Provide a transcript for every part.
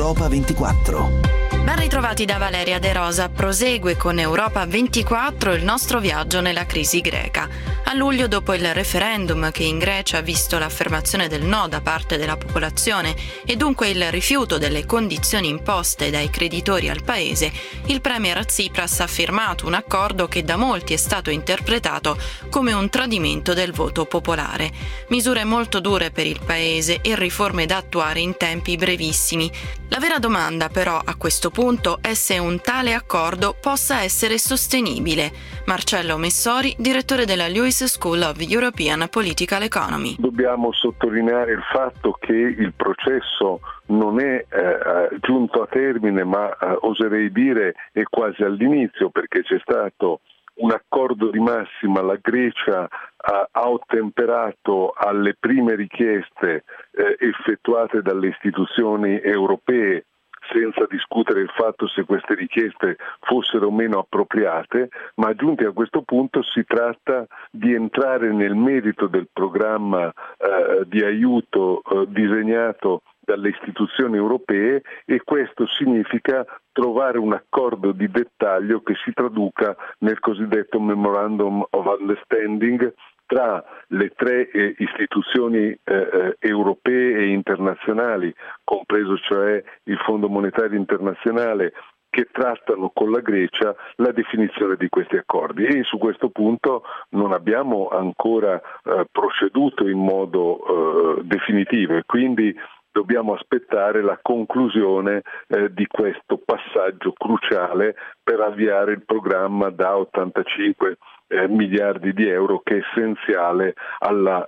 Europa 24. Ben ritrovati da Valeria De Rosa. Prosegue con Europa 24 il nostro viaggio nella crisi greca. A luglio, dopo il referendum che in Grecia ha visto l'affermazione del no da parte della popolazione e dunque il rifiuto delle condizioni imposte dai creditori al paese, il premier Tsipras ha firmato un accordo che da molti è stato interpretato come un tradimento del voto popolare. Misure molto dure per il paese e riforme da attuare in tempi brevissimi. La vera domanda però a questo punto è se un tale accordo possa essere sostenibile. Marcello Messori, direttore della Lewis School of European Political Economy. Dobbiamo sottolineare il fatto che il processo non è giunto a termine, ma oserei dire è quasi all'inizio, perché c'è stato un accordo di massima, la Grecia ha ottemperato alle prime richieste effettuate dalle istituzioni europee, senza discutere il fatto se queste richieste fossero o meno appropriate, ma giunti a questo punto si tratta di entrare nel merito del programma di aiuto disegnato dalle istituzioni europee, e questo significa trovare un accordo di dettaglio che si traduca nel cosiddetto Memorandum of Understanding tra le tre istituzioni europee e internazionali, compreso cioè il Fondo Monetario Internazionale, che trattano con la Grecia la definizione di questi accordi, e su questo punto non abbiamo ancora proceduto in modo definitivo, e quindi dobbiamo aspettare la conclusione di questo passaggio cruciale per avviare il programma da 85 miliardi di euro, che è essenziale alla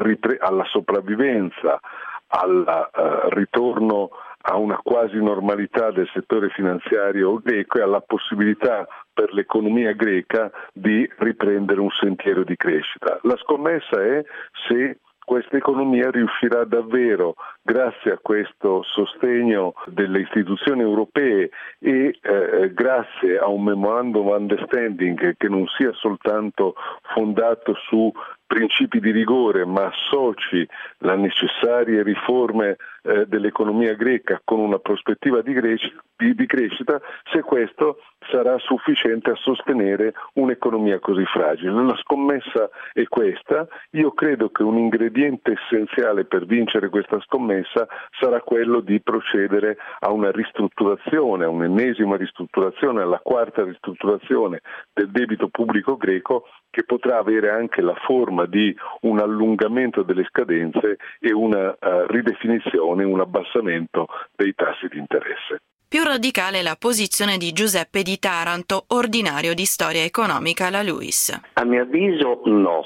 sopravvivenza, al ritorno a una quasi normalità del settore finanziario greco e alla possibilità per l'economia greca di riprendere un sentiero di crescita. La scommessa è se questa economia riuscirà davvero, grazie a questo sostegno delle istituzioni europee e grazie a un memorandum of understanding che non sia soltanto fondato su principi di rigore, ma associ le necessarie riforme dell'economia greca con una prospettiva di crescita, se questo sarà sufficiente a sostenere un'economia così fragile. La scommessa è questa. Io credo che un ingrediente essenziale per vincere questa scommessa sarà quello di procedere a una ristrutturazione, a un'ennesima ristrutturazione, alla quarta ristrutturazione del debito pubblico greco, che potrà avere anche la forma di un allungamento delle scadenze e una ridefinizione, un abbassamento dei tassi di interesse. Più radicale è la posizione di Giuseppe Di Taranto, ordinario di storia economica alla Lewis. A mio avviso no,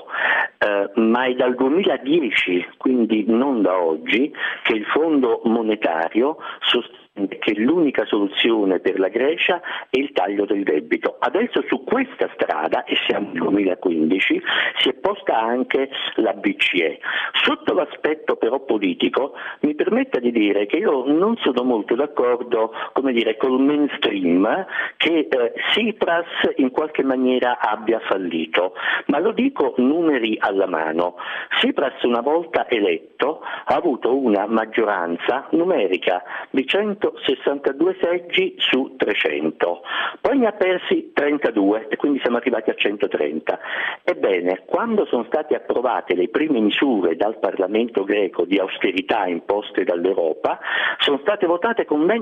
ma è dal 2010, quindi non da oggi, che il Fondo Monetario sostiene che l'unica soluzione per la Grecia è il taglio del debito. Adesso su questa strada, e siamo nel 2015, si è posta anche la BCE. Sotto l'aspetto però politico mi permetta di dire che io non sono molto d'accordo, col mainstream che Tsipras in qualche maniera abbia fallito, ma lo dico numeri alla mano. Tsipras, una volta eletto, ha avuto una maggioranza numerica di 162 seggi su 300, poi ne ha persi 32 e quindi siamo arrivati a 130. Ebbene, quando sono state approvate le prime misure dal Parlamento greco di austerità imposte dall'Europa, sono state votate con ben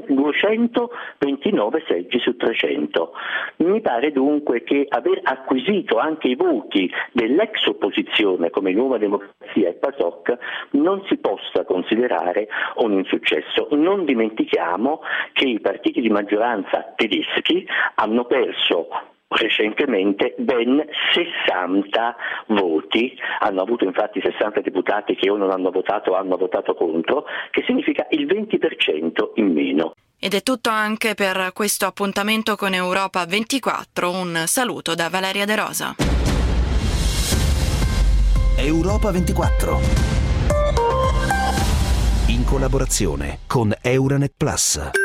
229 seggi su 300. Mi pare dunque che aver acquisito anche i voti dell'ex opposizione come Nuova Democrazia e PASOK non si possa considerare un insuccesso. Non dimentichiamo che i partiti di maggioranza tedeschi hanno perso recentemente ben 60 voti, hanno avuto infatti 60 deputati che o non hanno votato o hanno votato contro, che significa il 20% in meno. Ed è tutto anche per questo appuntamento con Europa 24. Un saluto da Valeria De Rosa. Europa 24. In collaborazione con Euranet Plus.